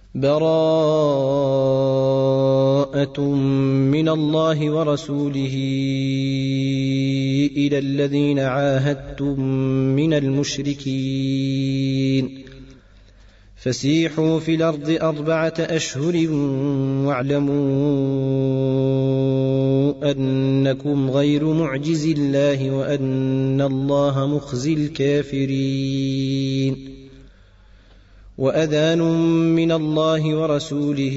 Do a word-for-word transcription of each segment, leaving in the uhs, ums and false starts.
براءة من الله ورسوله إلى الذين عاهدتم من المشركين فسيحوا في الأرض أربعة أشهر واعلموا أنكم غير معجز الله وأن الله مخزي الكافرين وأذان من الله ورسوله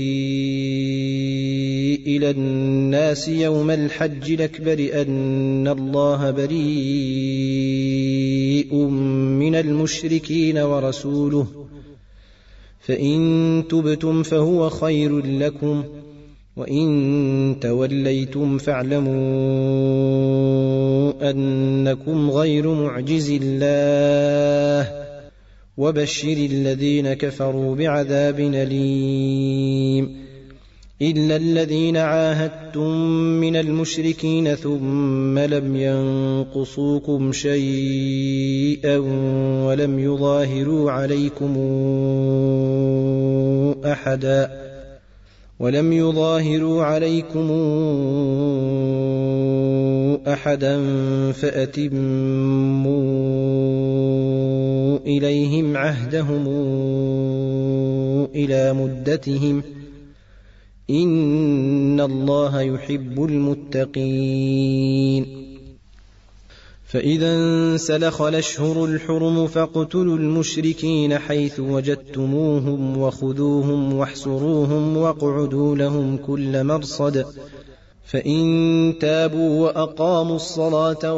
إلى الناس يوم الحج الأكبر أن الله بريء من المشركين ورسوله فإن تبتم فهو خير لكم وإن توليتم فاعلموا أنكم غير معجز الله وبشر الذين كفروا بعذاب أليم إلا الذين عاهدتم من المشركين ثم لم ينقصوكم شيئا ولم يظاهروا عليكم أحدا ولم يظاهروا عليكم أحدا فأتموا إليهم عهدهم إلى مدتهم إن الله يحب المتقين فإذا انسلخ الأشهر الحرم فاقتلوا المشركين حيث وجدتموهم وخذوهم واحصروهم واقعدوا لهم كل مرصد فإن تابوا وأقاموا الصلاة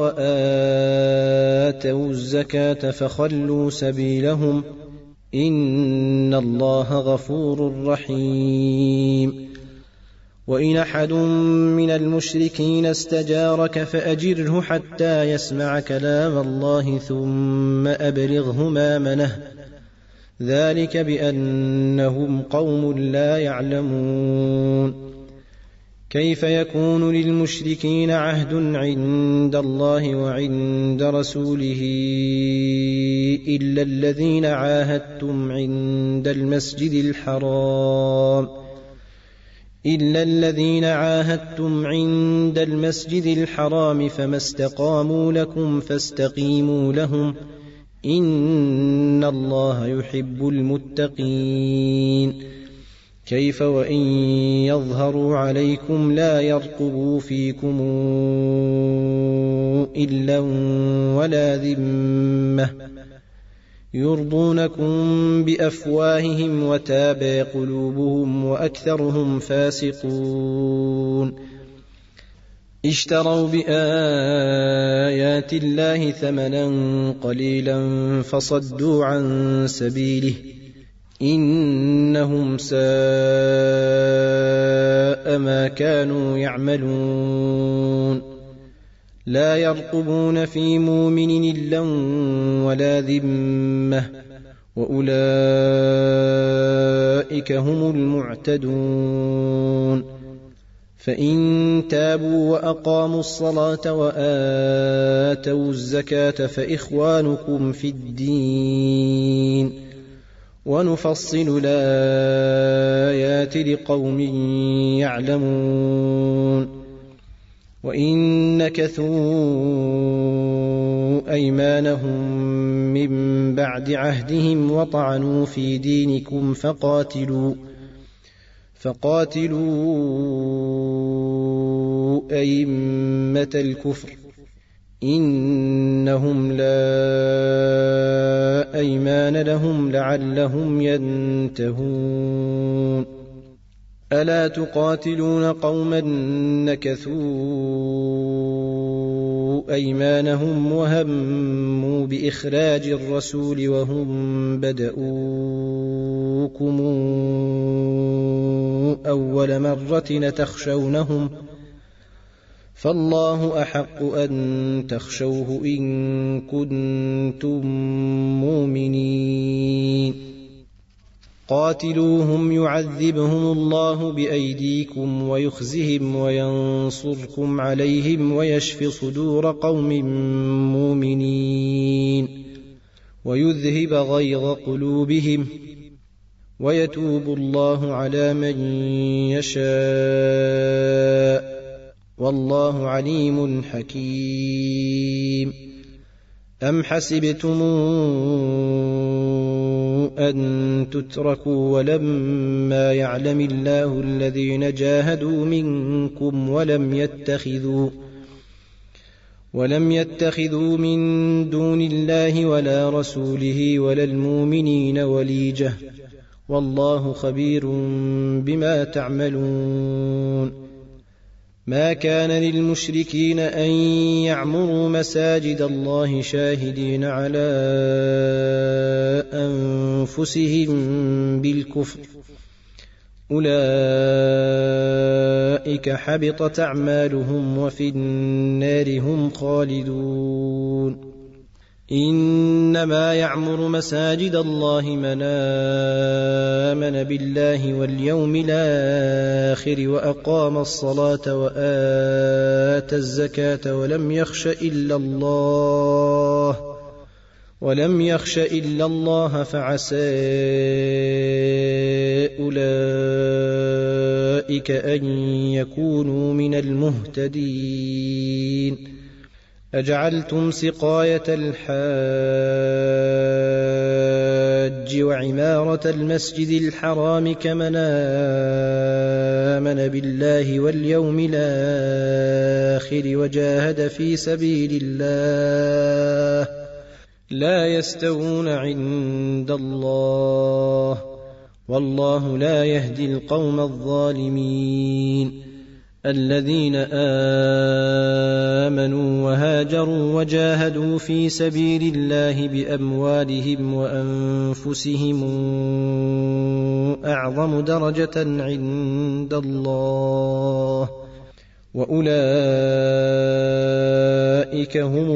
وآتوا الزكاة فخلوا سبيلهم إن الله غفور رحيم وإن أحد من المشركين استجارك فأجره حتى يسمع كلام الله ثم أبلغه مأمنه ذلك بأنهم قوم لا يعلمون كيف يكون للمشركين عهد عند الله وعند رسوله إلا الذين عاهدتم عند المسجد الحرام إلا الذين عاهدتم عند المسجد الحرام فما استقاموا لكم فاستقيموا لهم إن الله يحب المتقين كيف وإن يظهروا عليكم لا يرقبوا فيكم إلا ولا ذمة يرضونكم بأفواههم وتابى قلوبهم وأكثرهم فاسقون اشتروا بآيات الله ثمنا قليلا فصدوا عن سبيله إنهم ساء ما كانوا يعملون لا يرقبون في مؤمن إلا ولا ذمة وأولئك هم المعتدون فإن تابوا وأقاموا الصلاة وآتوا الزكاة فإخوانكم في الدين ونفصل الآيات لقوم يعلمون وإن نكثوا أيمانهم من بعد عهدهم وطعنوا في دينكم فقاتلوا فقاتلوا أئمة الكفر إنهم لا أيمان لهم لعلهم ينتهون ألا تقاتلون قوما نكثوا أيمانهم وهموا بإخراج الرسول وهم بدؤوكم أول مرة تخشونهم فالله أحق أن تخشوه إن كنتم مؤمنين قاتلوهم يعذبهم الله بأيديكم ويخزهم وينصركم عليهم ويشف صدور قوم مؤمنين ويذهب غيظ قلوبهم ويتوب الله على من يشاء والله عليم حكيم. أم حسبتم أن تتركوا ولما يعلم الله الذين جاهدوا منكم ولم يتخذوا ولم يتخذوا من دون الله ولا رسوله ولا المؤمنين وليجة والله خبير بما تعملون. ما كان للمشركين أن يعمروا مساجد الله شاهدين على أنفسهم بالكفر أولئك حبطت أعمالهم وفي النار هم خالدون. إنما يعمر مساجد الله من آمن بالله واليوم الآخر وأقام الصلاة وآتى الزكاة ولم يخش إلا الله ولم يخش إلا الله فعسى أولئك أن يكونوا من المهتدين. أجعلتم سقاية الحاج وعمارة المسجد الحرام كمن آمن بالله واليوم الآخر وجاهد في سبيل الله لا يستوون عند الله والله لا يهدي القوم الظالمين. الذين آمنوا وهاجروا وجاهدوا في سبيل الله بأموالهم وأنفسهم أعظم درجة عند الله وأولئك هم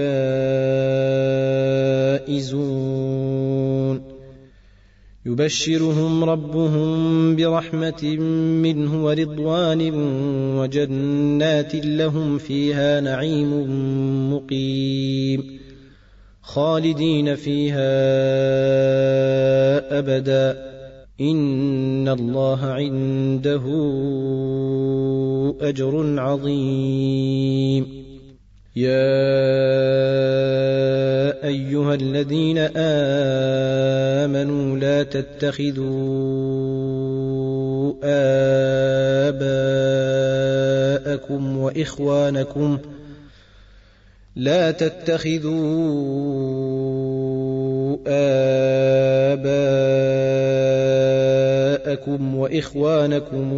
الفائزون. يبشرهم ربهم برحمة منه ورضوان وجنات لهم فيها نعيم مقيم خالدين فيها أبدا إن الله عنده أجر عظيم. يا أيها الذين آمنوا لا تتخذوا آباءكم وإخوانكم لا تتخذوا آباءكم وإخوانكم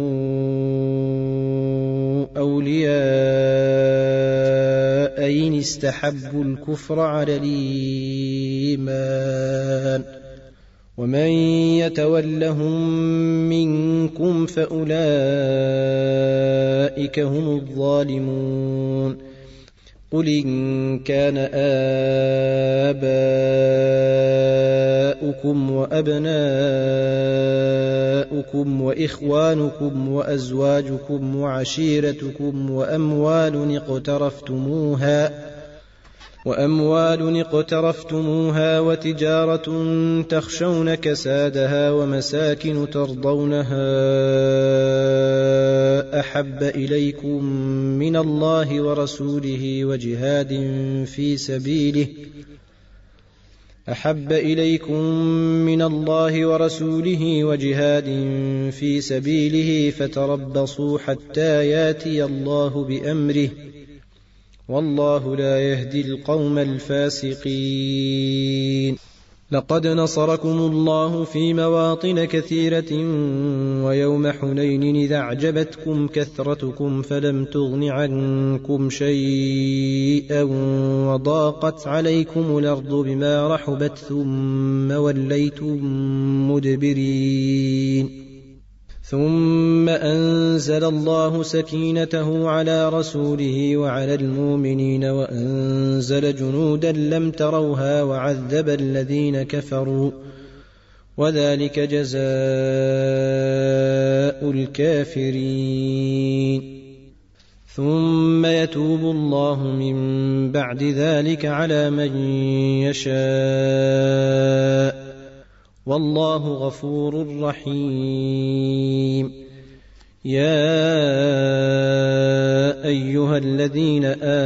أولياء إن استحبوا الكفر على الإيمان ومن يتولهم منكم فأولئك هم الظالمون. قل إن كان آباؤكم وأبناؤكم وإخوانكم وأزواجكم وعشيرتكم وأموال اقترفتموها وأموال اقترفتموها وتجارة تخشون كسادها ومساكن ترضونها أحب إليكم من الله ورسوله وجهاد في سبيله أحب إليكم من الله ورسوله وجهاد في سبيله فتربصوا حتى ياتي الله بأمره والله لا يهدي القوم الفاسقين. لقد نصركم الله في مواطن كثيرة ويوم حنين إذا أعجبتكم كثرتكم فلم تغن عنكم شيئا وضاقت عليكم الأرض بما رحبت ثم وليتم مدبرين. ثم أنزل الله سكينته على رسوله وعلى المؤمنين وأنزل جنودا لم تروها وعذب الذين كفروا وذلك جزاء الكافرين. ثم يتوب الله من بعد ذلك على من يشاء والله غفور رحيم. يا أيها الذين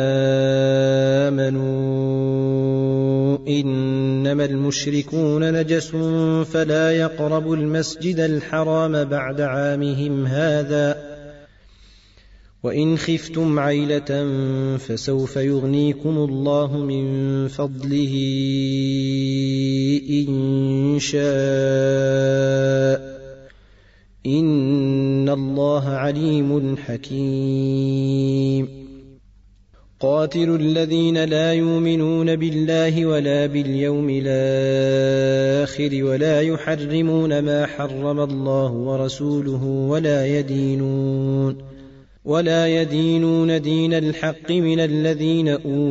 آمنوا إنما المشركون نجس فلا يقربوا المسجد الحرام بعد عامهم هذا وإن خفتم عيلة فسوف يغنيكم الله من فضله إن شاء إن الله عليم حكيم. قاتلوا الذين لا يؤمنون بالله ولا باليوم الآخر ولا يحرمون ما حرم الله ورسوله ولا يدينون ولا يدينون دين الحق من الذين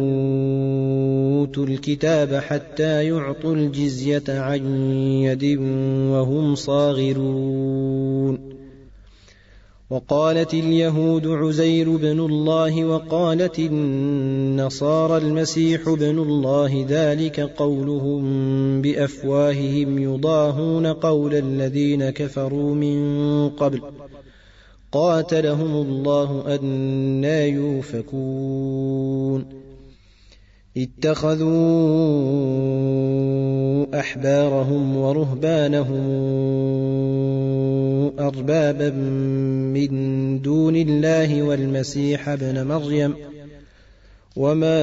أوتوا الكتاب حتى يعطوا الجزية عن يد وهم صاغرون. وقالت اليهود عزير بن الله وقالت النصارى المسيح بن الله ذلك قولهم بأفواههم يضاهون قول الذين كفروا من قبل قاتلهم الله أنى يؤفكون. اتخذوا أحبارهم ورهبانهم أربابا من دون الله والمسيح ابن مريم وما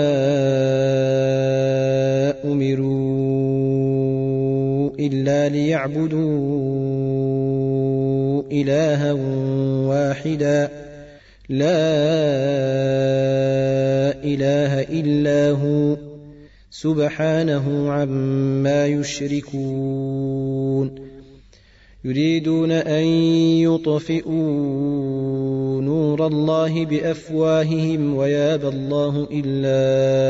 أمروا إلا ليعبدوا إلها واحدا لا إله إلا هو سبحانه عما يشركون. يريدون أن يطفئوا نور الله بأفواههم ويابى الله إلا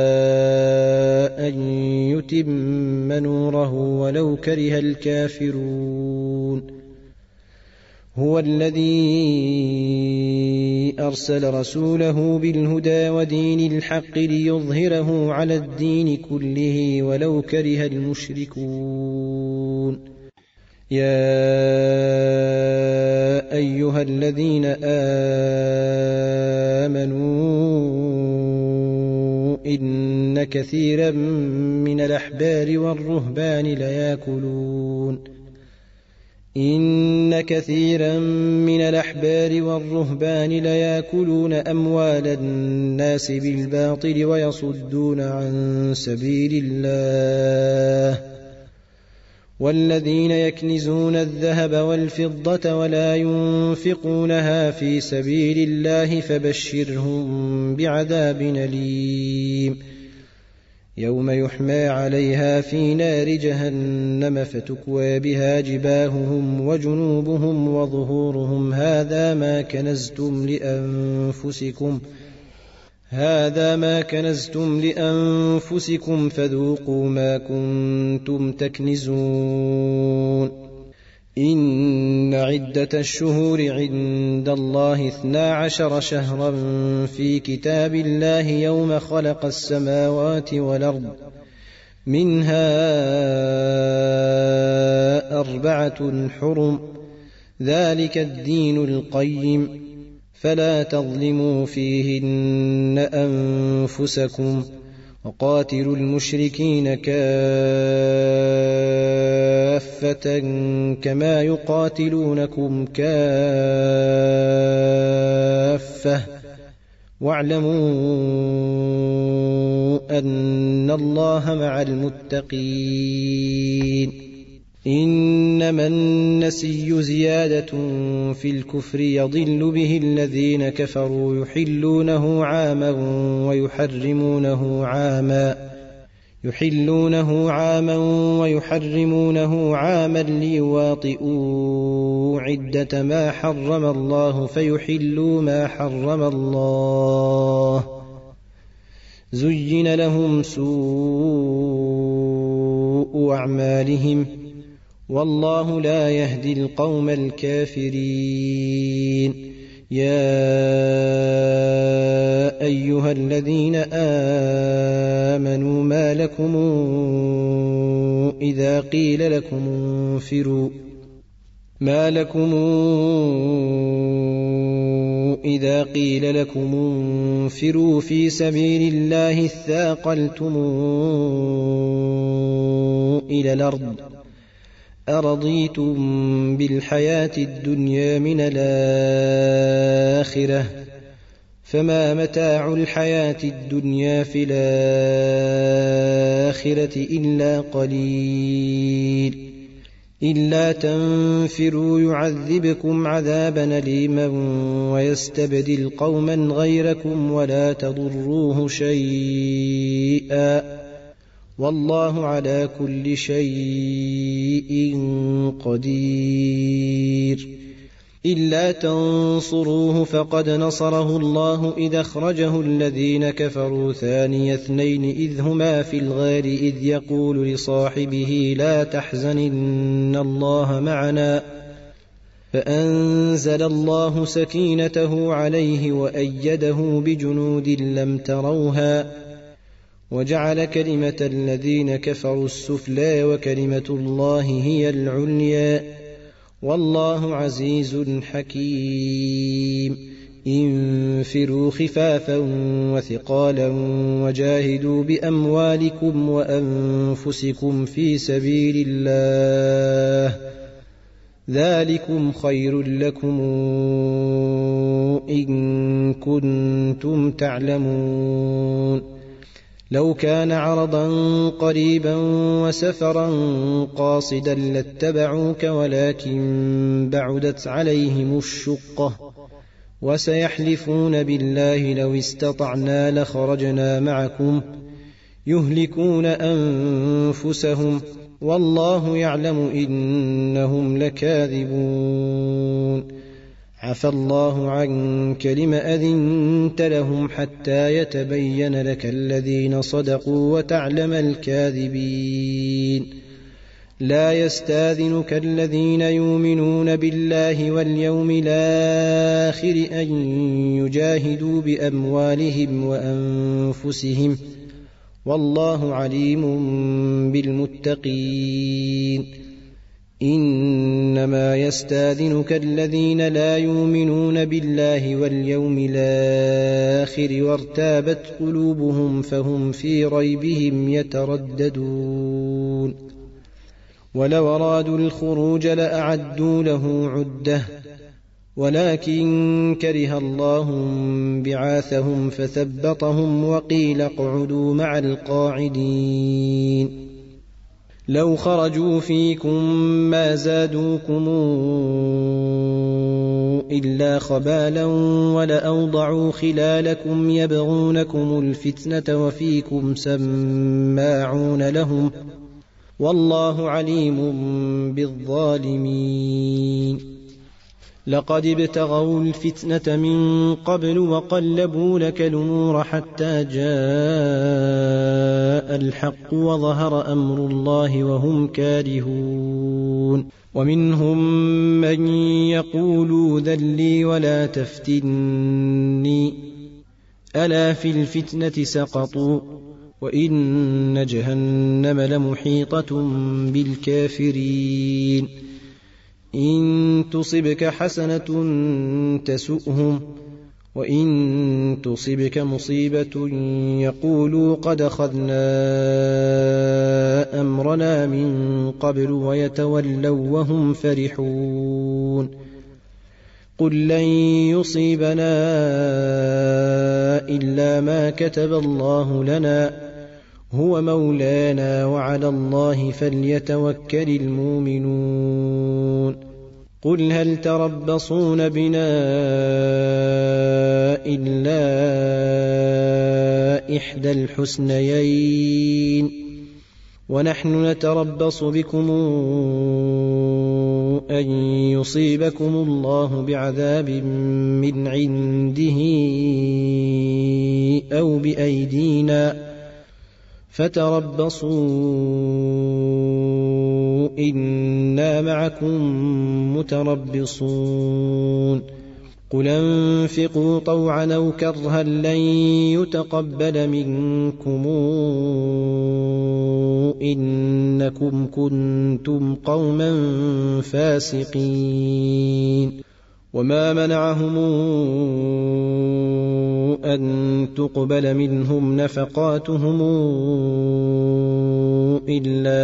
أن يتم نوره ولو كره الكافرون. هو الذي أرسل رسوله بالهدى ودين الحق ليظهره على الدين كله ولو كره المشركون. يا أيها الذين آمنوا إن كثيرا من الأحبار والرهبان ليأكلون إن كثيرا من الأحبار والرهبان ليأكلون أموال الناس بالباطل ويصدون عن سبيل الله والذين يكنزون الذهب والفضة ولا ينفقونها في سبيل الله فبشرهم بعذاب أليم يوم يحمى عليها في نار جهنم فتكوى بها جباههم وجنوبهم وظهورهم هذا ما كنزتم لأنفسكم هذا ما كنزتم لأنفسكم فذوقوا ما كنتم تكنزون. إن عدة الشهور عند الله اثنا عشر شهرا في كتاب الله يوم خلق السماوات والأرض منها أربعة حرم ذلك الدين القيم فلا تظلموا فيهن أنفسكم وقاتلوا المشركين كافة كما يقاتلونكم كافة واعلموا أن الله مع المتقين. إنما النسي زيادة في الكفر يضل به الذين كفروا يحلونه عاما ويحرمونه عاما يحلونه عاما ويحرمونه عاما ليواطئوا عدة ما حرم الله فيحلوا ما حرم الله زين لهم سوء أعمالهم والله لا يهدي القوم الكافرين. يا أيها الذين آمنوا ما لكم إذا قيل لكم انفروا ما لكم إذا قيل لكم انفروا في سبيل الله اثاقلتم إلى الأرض أرضيتم بالحياة الدنيا من الآخرة فما متاع الحياة الدنيا في الآخرة إلا قليل إلا تنفروا يعذبكم عذابا أليما ويستبدل قوما غيركم ولا تضروه شيئا والله على كل شيء قدير إلا تنصروه فقد نصره الله إذ أخرجه الذين كفروا ثاني اثنين إذ هما في الغار إذ يقول لصاحبه لا تحزن إن الله معنا فأنزل الله سكينته عليه وأيده بجنود لم تروها وجعل كلمة الذين كفروا السفلى وكلمة الله هي العليا والله عزيز حكيم انفروا خفافا وثقالا وجاهدوا بأموالكم وأنفسكم في سبيل الله ذلكم خير لكم إن كنتم تعلمون لو كان عرضا قريبا وسفرا قاصدا لاتبعوك ولكن بعدت عليهم الشقة وسيحلفون بالله لو استطعنا لخرجنا معكم يهلكون أنفسهم والله يعلم إنهم لكاذبون عفى الله عنك لم أذنت لهم حتى يتبين لك الذين صدقوا وتعلم الكاذبين لا يستاذنك الذين يؤمنون بالله واليوم الآخر أن يجاهدوا بأموالهم وأنفسهم والله عليم بالمتقين إنما يستاذنك الذين لا يؤمنون بالله واليوم الآخر وارتابت قلوبهم فهم في ريبهم يترددون ولو أرادوا الخروج لأعدوا له عدة ولكن كره الله بعاثهم فثبطهم وقيل اقعدوا مع القاعدين لو خرجوا فيكم ما زادوكم إلا خبالا ولأوضعوا خلالكم يبغونكم الفتنة وفيكم سماعون لهم والله عليم بالظالمين لقد ابتغوا الفتنة من قبل وقلبوا لك الأمور حتى جاء الحق وظهر أمر الله وهم كارهون ومنهم من يقول ذلي ولا تفتني ألا في الفتنة سقطوا وإن جهنم لمحيطة بالكافرين إن تصبك حسنة تسؤهم وإن تصبك مصيبة يقولوا قد أخذنا أمرنا من قبل ويتولوا وهم فرحون قل لن يصيبنا إلا ما كتب الله لنا هو مولانا وعلى الله فليتوكل المؤمنون قل هل تربصون بنا إلا إحدى الحسنيين ونحن نتربص بكم أن يصيبكم الله بعذاب من عنده أو بأيدينا فتربصوا إنا معكم متربصون قل انفقوا طوعا أو كرها لن يتقبل منكم إنكم كنتم قوما فاسقين. وما منعهم أن تقبل منهم نفقاتهم إلا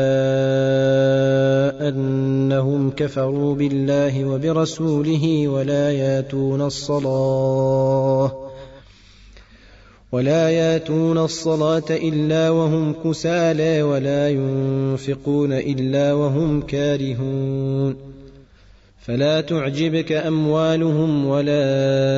أنهم كفروا بالله وبرسوله ولا ياتون الصلاة ولا ياتون الصلاة إلا وهم كسالى ولا ينفقون إلا وهم كارهون. فلا تعجبك أموالهم ولا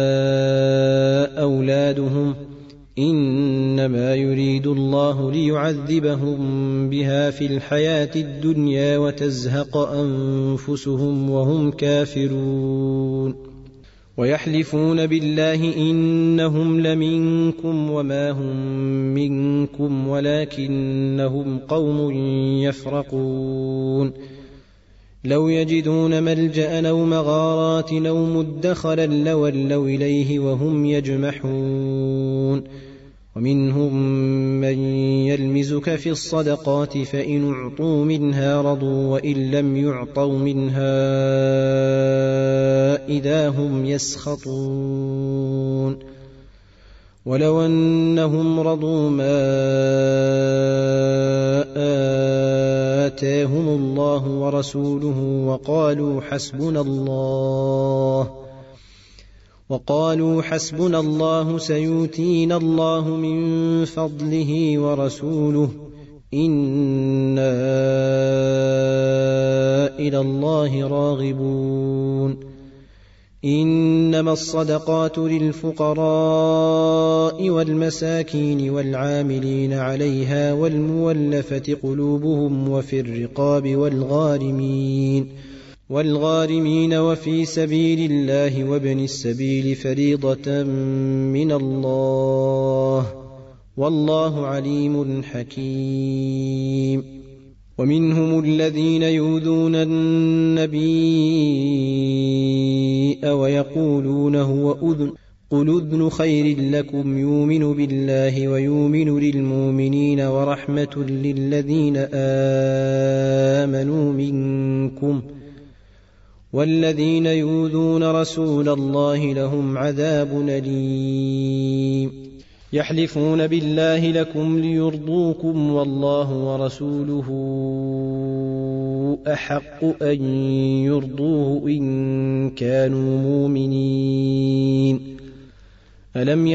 أولادهم إنما يريد الله ليعذبهم بها في الحياة الدنيا وتزهق أنفسهم وهم كافرون. ويحلفون بالله إنهم لمنكم وما هم منكم ولكنهم قوم يفرقون. لو يجدون ملجأ أو مغارات أو مدخلا لولوا إليه وهم يجمحون. ومنهم من يلمزك في الصدقات فإن أعطوا منها رضوا وإن لم يعطوا منها إذا هم يسخطون. ولو أنهم رضوا ما آتاهم الله ورسوله وقالوا حسبنا الله وقالوا حسبنا الله سيؤتينا الله من فضله ورسوله إنا إلى الله راغبون. إنما الصدقات للفقراء والمساكين والعاملين عليها والمولفة قلوبهم وفي الرقاب والغارمين والغارمين وفي سبيل الله وابن السبيل فريضة من الله والله عليم حكيم. ومنهم الذين يؤذون النبي ويقولون هو أذن قل أذن خير لكم يؤمن بالله ويؤمن للمؤمنين ورحمة للذين آمنوا منكم والذين يؤذون رسول الله لهم عذاب أليم. يحلفون بالله لكم ليرضوكم والله ورسوله أحق أن يرضوه إن كانوا مؤمنين. ألم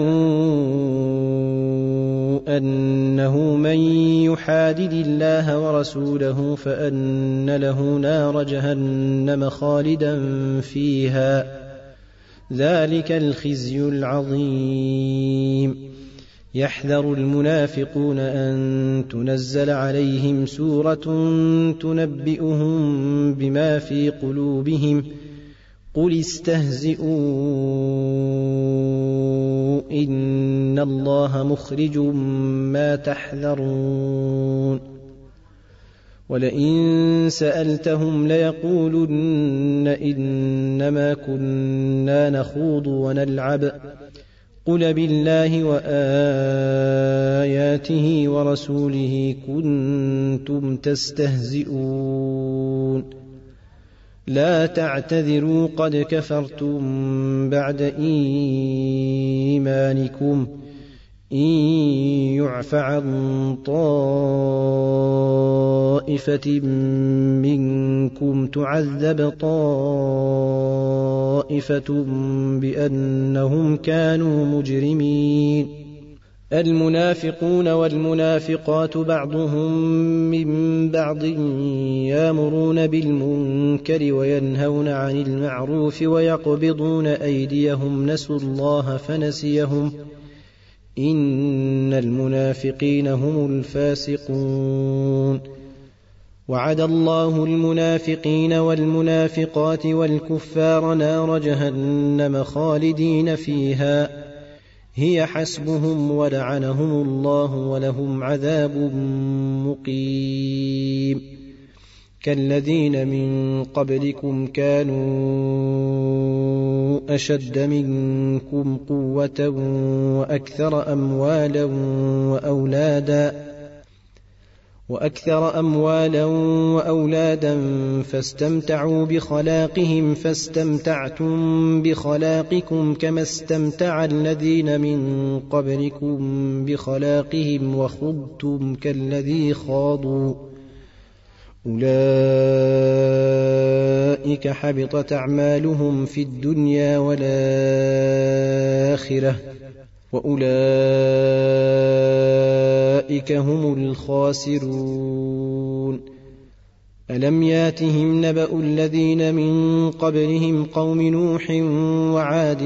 يعلموا أنه من يحادد الله ورسوله فأن له نار جهنم خالدا فيها ذلك الخزي العظيم. يحذر المنافقون أن تنزل عليهم سورة تنبئهم بما في قلوبهم قل استهزئوا إن الله مخرج ما تحذرون. ولئن سألتهم ليقولن إنما كنا نخوض ونلعب قل بالله وآياته ورسوله كنتم تستهزئون. لا تعتذروا قد كفرتم بعد إيمانكم إن يعف عن طائفة منكم تعذب طائفة بأنهم كانوا مجرمين. المنافقون والمنافقات بعضهم من بعض يأمرون بالمنكر وينهون عن المعروف ويقبضون أيديهم نسوا الله فنسيهم إن المنافقين هم الفاسقون. وعد الله المنافقين والمنافقات والكفار نار جهنم خالدين فيها هي حسبهم ولعنهم الله ولهم عذاب مقيم. كالذين من قبلكم كانوا أشد منكم قوة وأكثر أموالا وأولادا وأكثر أموالا وأولادا فاستمتعوا بخلاقهم فاستمتعتم بخلاقكم كما استمتع الذين من قبلكم بخلاقهم وخضتم كالذي خاضوا أولئك حبطت أعمالهم في الدنيا والآخرة وأولئك هم الخاسرون ألم ياتهم نبأ الذين من قبلهم قوم نوح وعاد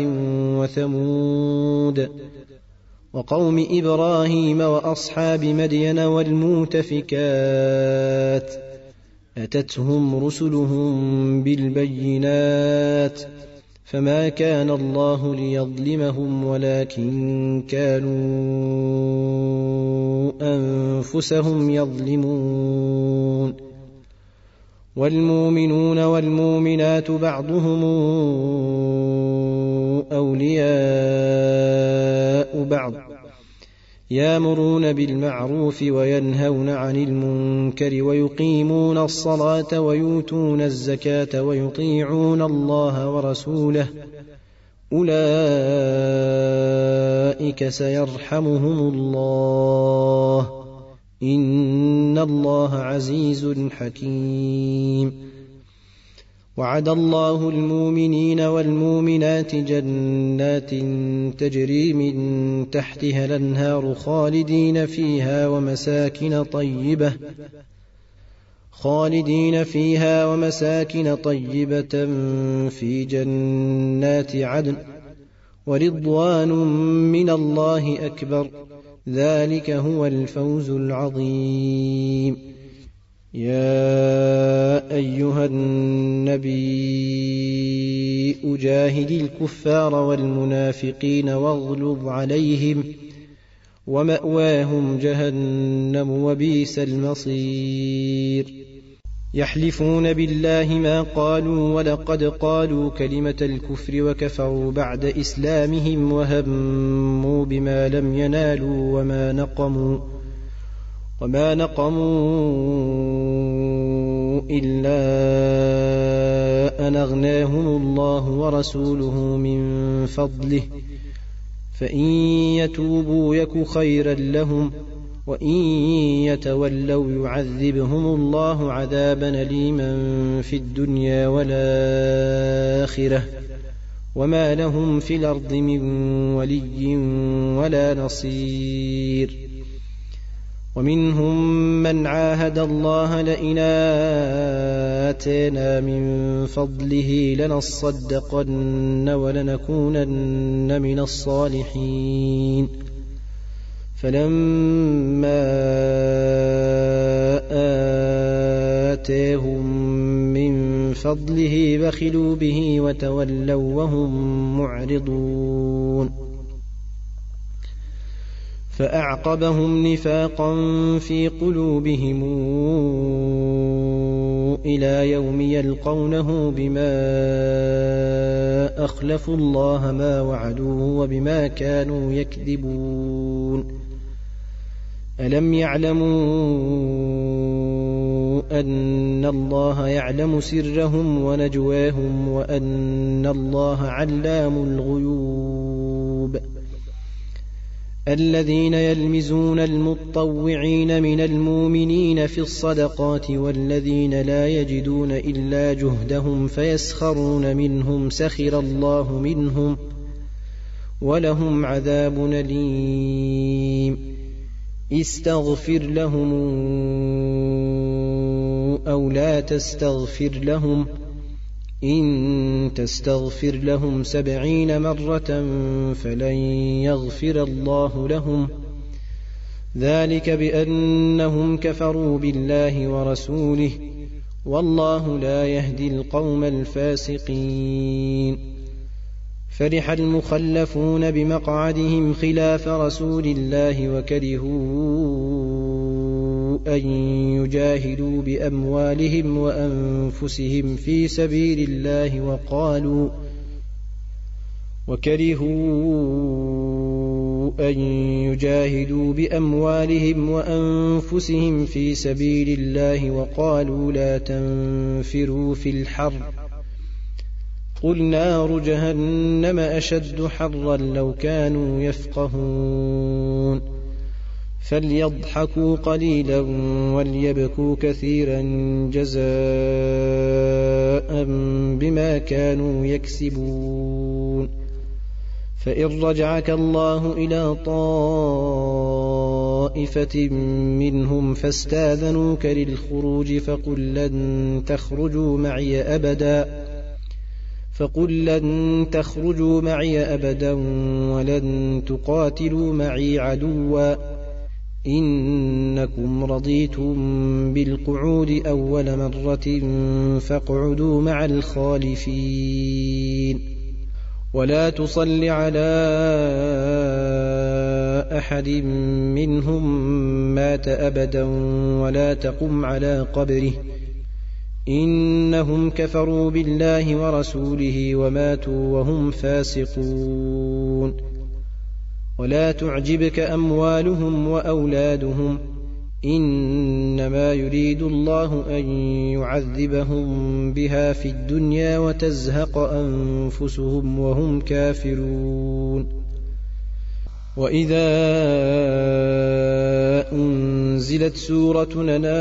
وثمود وقوم إبراهيم وأصحاب مدين والمؤتفكات أتتهم رسلهم بالبينات فما كان الله ليظلمهم ولكن كانوا أنفسهم يظلمون والمؤمنون والمؤمنات بعضهم أولياء بعض يأمرون بالمعروف وينهون عن المنكر ويقيمون الصلاة ويؤتون الزكاة ويطيعون الله ورسوله أولئك سيرحمهم الله إن الله عزيز حكيم وعد الله المؤمنين والمؤمنات جنات تجري من تحتها الأنهار خالدين فيها ومساكن طيبة خالدين فيها ومساكن طيبة في جنات عدن ورضوان من الله أكبر ذلك هو الفوز العظيم يا أيها النبي أجاهد الكفار والمنافقين واغلظ عليهم ومأواهم جهنم وبئس المصير يحلفون بالله ما قالوا ولقد قالوا كلمة الكفر وكفروا بعد إسلامهم وهموا بما لم ينالوا وما نقموا وما نقموا إلا أن أغناهم الله ورسوله من فضله فإن يتوبوا يك خيرا لهم وإن يتولوا يعذبهم الله عذابا أليما في الدنيا والآخرة وما لهم في الأرض من ولي ولا نصير ومنهم من عاهد الله لئن آتانا من فضله لنصدقن ولنكونن من الصالحين فلما آتاهم من فضله بخلوا به وتولوا وهم معرضون فأعقبهم نفاقا في قلوبهم إلى يوم يلقونه بما أخلفوا الله ما وعدوه وبما كانوا يكذبون ألم يعلموا أن الله يعلم سرهم ونجواهم وأن الله علام الغيوب الذين يلمزون المطوعين من المؤمنين في الصدقات والذين لا يجدون إلا جهدهم فيسخرون منهم سخر الله منهم ولهم عذاب أليم استغفر لهم أو لا تستغفر لهم إن تستغفر لهم سبعين مرة فلن يغفر الله لهم ذلك بأنهم كفروا بالله ورسوله والله لا يهدي القوم الفاسقين فرح المخلفون بمقعدهم خلاف رسول الله وكرهوا أن يجاهدوا بأموالهم وأنفسهم في سبيل الله وقالوا وكرهوا أن يجاهدوا بأموالهم وأنفسهم في سبيل الله وقالوا لا تنفروا في الحر قل نار جهنم أشد حرا لو كانوا يفقهون فليضحكوا قليلا وليبكوا كثيرا جزاء بما كانوا يكسبون فإن رجعك الله إلى طائفة منهم فاستاذنوك للخروج فقل لن تخرجوا معي أبدا فقل لن تخرجوا معي أبدا ولن تقاتلوا معي عدوا إنكم رضيتم بالقعود أول مرة فاقعدوا مع الخالفين ولا تصل على أحد منهم مات أبدا ولا تقم على قبره إنهم كفروا بالله ورسوله وماتوا وهم فاسقون ولا تعجبك أموالهم وأولادهم إنما يريد الله أن يعذبهم بها في الدنيا وتزهق أنفسهم وهم كافرون وإذا أنزلت سورة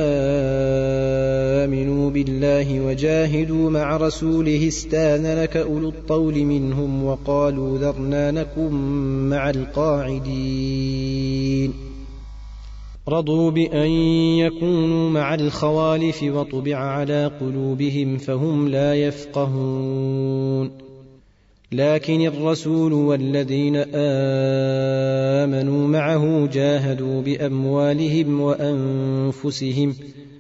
آمنوا بالله وجاهدوا مع رسوله استاذنك أولو الطول منهم وقالوا ذرنا نكن مع القاعدين رضوا بأن يكونوا مع الخوالف وطبع على قلوبهم فهم لا يفقهون لكن الرسول والذين آمنوا معه جاهدوا بأموالهم وأنفسهم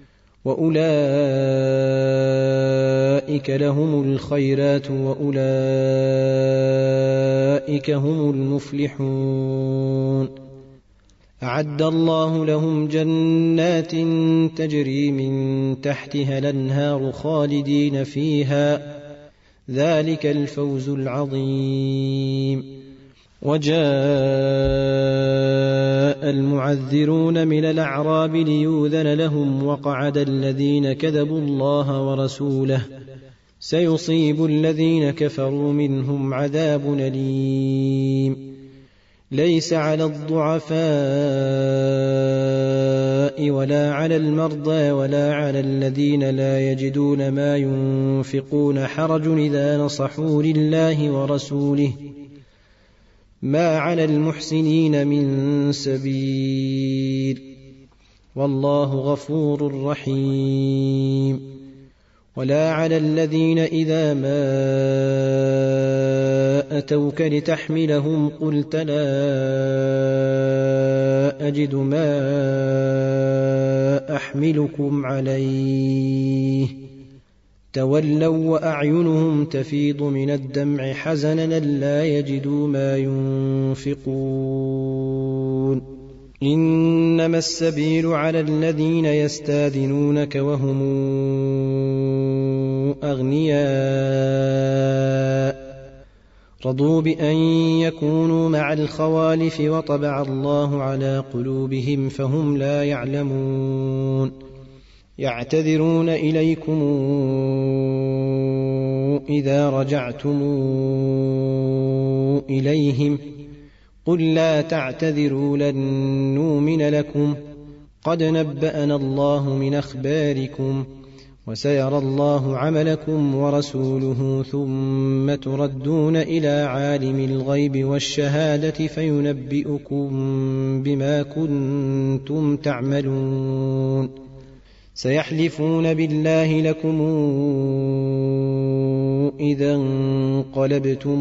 وأولئك لهم الخيرات وأولئك هم المفلحون أعد الله لهم جنات تجري من تحتها الأنهار خالدين فيها ذلك الفوز العظيم وجاء المعذرون من الأعراب ليؤذن لهم وقعد الذين كذبوا الله ورسوله سيصيب الذين كفروا منهم عذاب أليم ليس على الضعفاء ولا على المرضى ولا على الذين لا يجدون ما ينفقون حرج إذا نصحوا لله ورسوله ما على المحسنين من سبيل والله غفور رحيم ولا على الذين إذا ما أتوك لتحملهم قلت لا أجد ما أحملكم عليه تولوا وأعينهم تفيض من الدمع حزنا لا يجدوا ما ينفقون إنما السبيل على الذين يستاذنونك وهم أغنياء رضوا بأن يكونوا مع الخوالف وطبع الله على قلوبهم فهم لا يعلمون يعتذرون إليكم إذا رجعتم إليهم قل لا تعتذروا لن نؤمن لكم قد نبأنا الله من أخباركم وسيرى الله عملكم ورسوله ثم تردون إلى عالم الغيب والشهادة فينبئكم بما كنتم تعملون سيحلفون بالله لكم إذا انقلبتم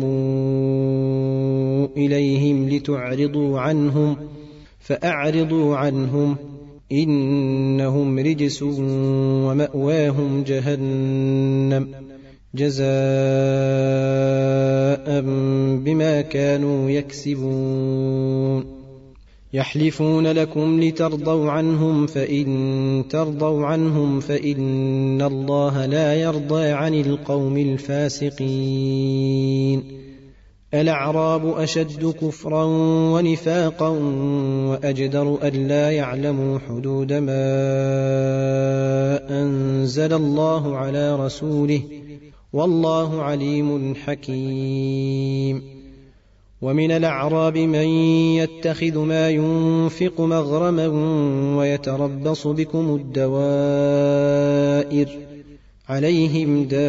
إليهم لتعرضوا عنهم فأعرضوا عنهم إنهم رجس ومأواهم جهنم جزاء بما كانوا يكسبون يحلفون لكم لترضوا عنهم فإن ترضوا عنهم فإن الله لا يرضى عن القوم الفاسقين الأعراب أشد كفرا ونفاقا وأجدر ألا يعلموا حدود ما أنزل الله على رسوله والله عليم حكيم. ومن الأعراب من يتخذ ما ينفق مغرما ويتربص بكم الدوائر عليهم دائرة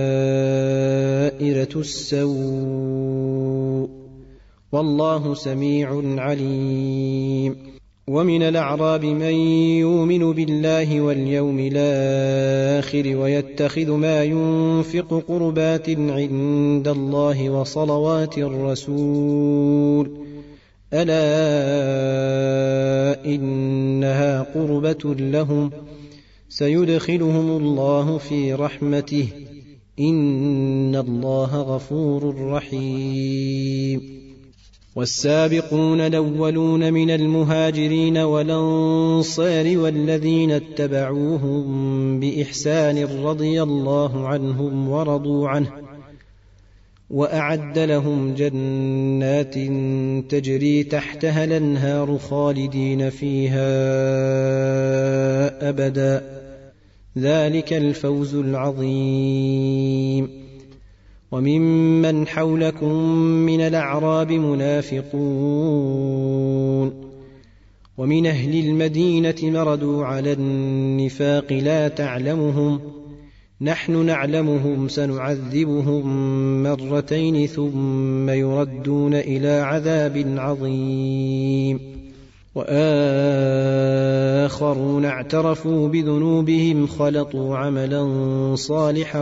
السوء والله سميع عليم. ومن الأعراب من يؤمن بالله واليوم الآخر ويتخذ ما ينفق قربات عند الله وصلوات الرسول ألا إنها قربة لهم سيدخلهم الله في رحمته إن الله غفور رحيم. والسابقون الأولون من المهاجرين والأنصار والذين اتبعوهم بإحسان رضي الله عنهم ورضوا عنه وأعد لهم جنات تجري تحتها الأنهار خالدين فيها أبدا ذلك الفوز العظيم. وممن حولكم من الأعراب منافقون ومن أهل المدينة مردوا على النفاق لا تعلمهم نحن نعلمهم سنعذبهم مرتين ثم يردون إلى عذاب عظيم. وآخرون اعترفوا بذنوبهم خلطوا عملا صالحا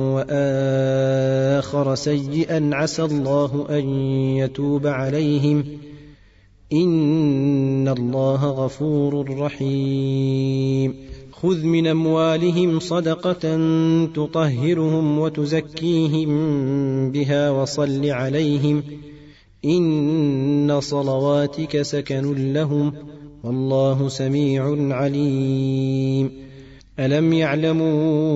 وآخر سيئا عسى الله أن يتوب عليهم إن الله غفور رحيم. خذ من أموالهم صدقة تطهرهم وتزكيهم بها وصل عليهم إن صلواتك سكن لهم والله سميع عليم. ألم يعلموا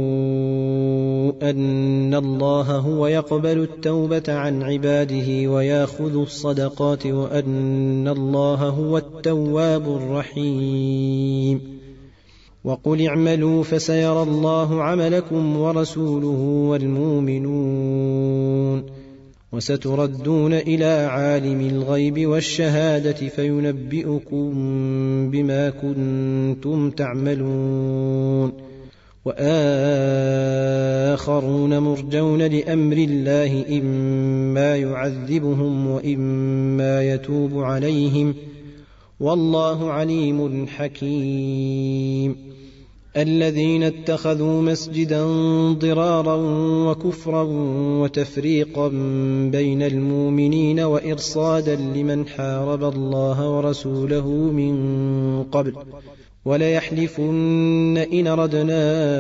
أن الله هو يقبل التوبة عن عباده ويأخذ الصدقات وأن الله هو التواب الرحيم. وقل اعملوا فسيرى الله عملكم ورسوله والمؤمنون وستردون إلى عالم الغيب والشهادة فينبئكم بما كنتم تعملون. وآخرون مرجون لأمر الله إما يعذبهم وإما يتوب عليهم والله عليم حكيم. الذين اتخذوا مسجدا ضرارا وكفرا وتفريقا بين المؤمنين وإرصادا لمن حارب الله ورسوله من قبل وليحلفن إن أردنا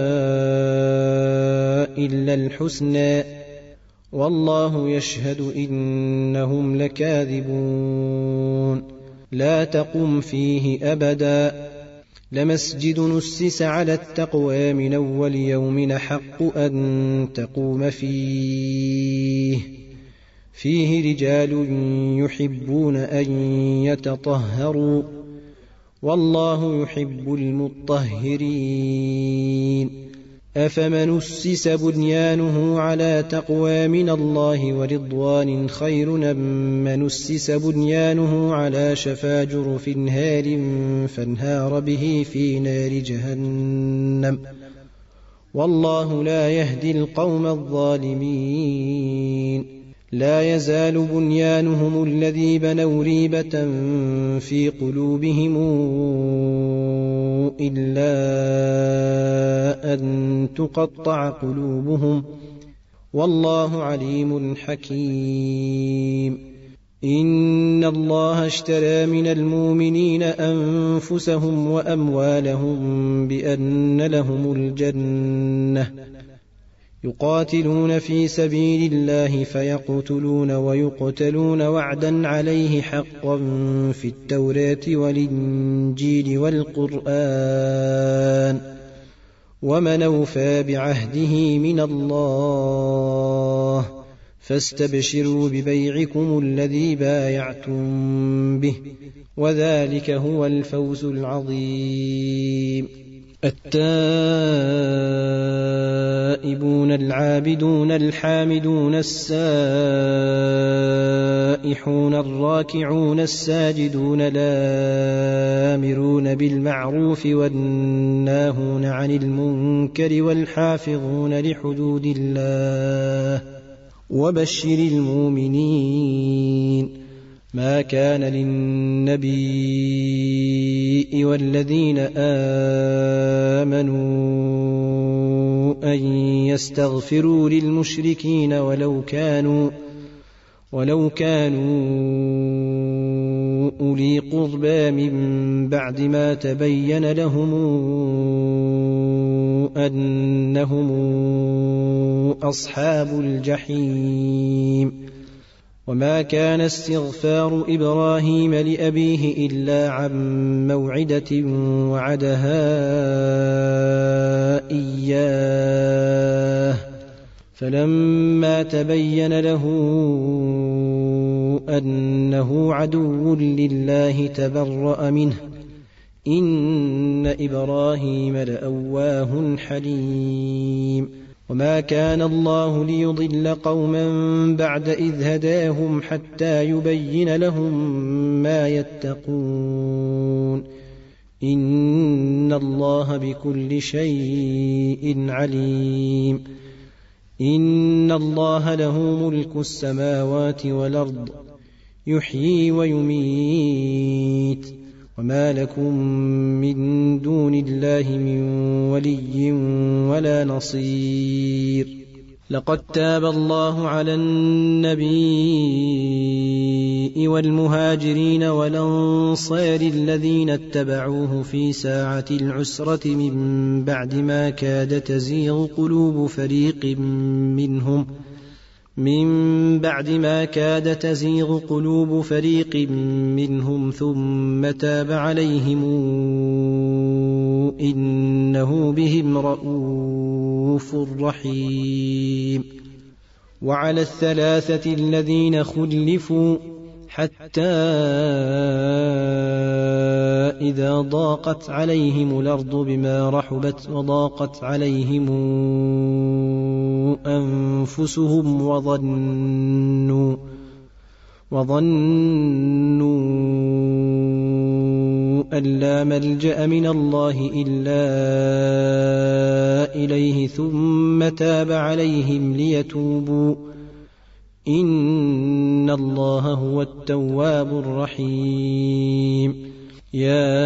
إلا الحسنى والله يشهد إنهم لكاذبون. لا تقم فيه أبدا لمسجد نسس على التقوى من أول يوم أحق أن تقوم فيه فيه رجال يحبون أن يتطهروا والله يحب المطهرين. أفمن أسس بنيانه على تقوى من الله ورضوان خير أم من أسس بنيانه على شفا جرف هار فانهار به في نار جهنم والله لا يهدي القوم الظالمين. لا يزال بنيانهم الذي بنوا ريبة في قلوبهم إلا أن تقطع قلوبهم والله عليم حكيم. إن الله اشترى من المؤمنين أنفسهم وأموالهم بأن لهم الجنة يقاتلون في سبيل الله فيقتلون ويقتلون وعدا عليه حقا في التوراة والإنجيل والقرآن ومن أوفى بعهده من الله فاستبشروا ببيعكم الذي بايعتم به وذلك هو الفوز العظيم. التائبون العابدون الحامدون السائحون الراكعون الساجدون الآمرون بالمعروف والناهون عن المنكر والحافظون لحدود الله وبشر المؤمنين. ما كان للنبي والذين آمنوا أن يستغفروا للمشركين ولو كانوا ولو كانوا أولي قربى من بعد ما تبين لهم أنهم أصحاب الجحيم. وما كان استغفار إبراهيم لأبيه إلا عن موعدة وعدها إياه فلما تبين له أنه عدو لله تبرأ منه إن إبراهيم لأواه حليم. وما كان الله ليضل قوما بعد إذ هداهم حتى يبين لهم ما يتقون إن الله بكل شيء عليم. إن الله له ملك السماوات والأرض يحيي ويميت وما لكم من دون الله من ولي ولا نصير. لقد تاب الله على النبي والمهاجرين والأنصار الذين اتبعوه في ساعة العسرة من بعد ما كاد تزيغ قلوب فريق منهم من بعد ما كاد تزيغ قلوب فريق منهم ثم تاب عليهم إنه بهم رءوف رحيم. وعلى الثلاثة الذين خلفوا حتى إذا ضاقت عليهم الأرض بما رحبت وضاقت عليهم أنفسهم وظنوا وظنوا أن لا ملجأ من الله إلا إليه ثم تاب عليهم ليتوبوا إن الله هو التواب الرحيم. يا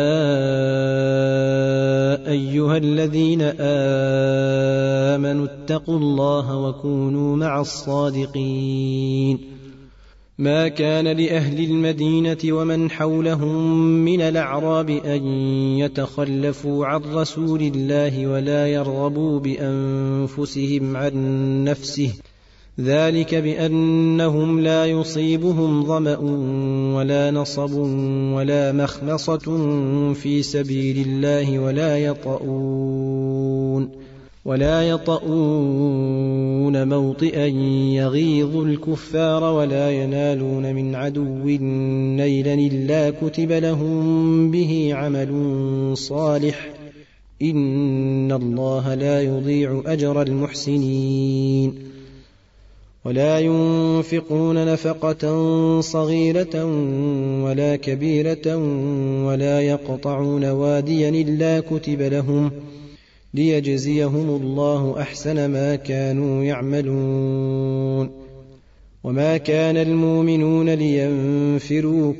أيها الذين آمنوا اتقوا الله وكونوا مع الصادقين. ما كان لأهل المدينة ومن حولهم من الأعراب أن يتخلفوا عن رسول الله ولا يرغبوا بأنفسهم عن نفسه ذلك بأنهم لا يصيبهم ظمأ ولا نصب ولا مخمصة في سبيل الله ولا يطؤون ولا يطؤون موطئا يغيظ الكفار ولا ينالون من عدو نيلا إلا كتب لهم به عمل صالح إن الله لا يضيع أجر المحسنين. ولا ينفقون نفقة صغيرة ولا كبيرة ولا يقطعون واديا إلا كتب لهم ليجزيهم الله أحسن ما كانوا يعملون. وما كان المؤمنون لينفروا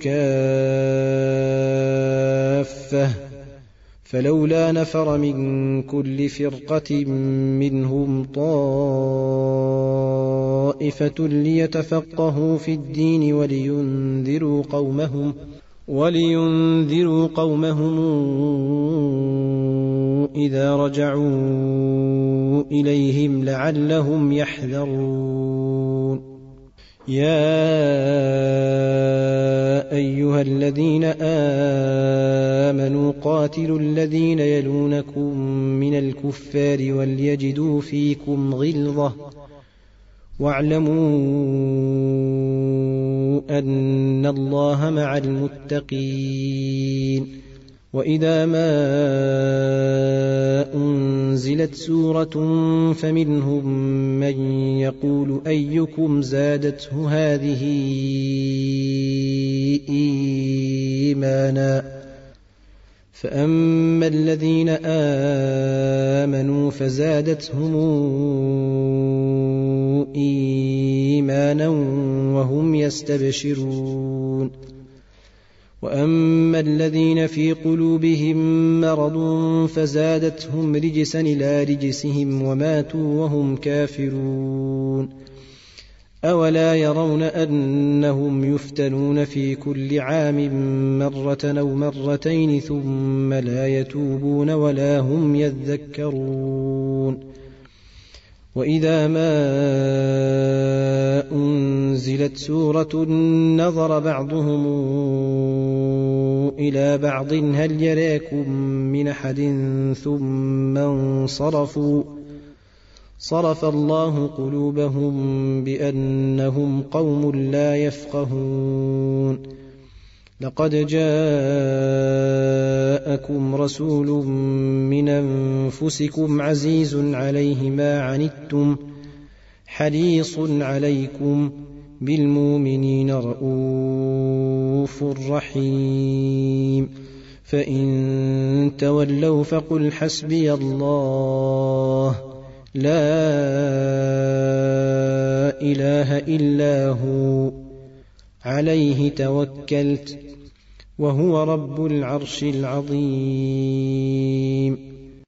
كافة فلولا نفر من كل فرقة منهم طائفة ليتفقهوا في الدين ولينذروا قومهم ولينذروا قومهم إذا رجعوا إليهم لعلهم يحذرون. يا أيها الذين آمنوا قاتلوا الذين يلونكم من الكفار وليجدوا فيكم غلظة واعلموا أن الله مع المتقين. وإذا ما أنزلت سورة فمنهم من يقول أيكم زادته هذه إيمانا فأما الذين آمنوا فزادتهم إيمانا وهم يستبشرون وأما الذين في قلوبهم مرض فزادتهم رجسا إلى رجسهم وماتوا وهم كافرون. أولا يرون أنهم يفتنون في كل عام مرة أو مرتين ثم لا يتوبون ولا هم يذكرون. وإذا ما أنزلت سورة نظر بعضهم إلى بعض هل يراكم من أحد ثم انصرفوا صرف الله قلوبهم بأنهم قوم لا يفقهون. لقد جاءكم رسول من أنفسكم عزيز عليه ما عنتم حريص عليكم بالمؤمنين رؤوف رحيم. فإن تولوا فقل حسبي الله لا إله إلا هو عليه توكلت وهو رب العرش العظيم.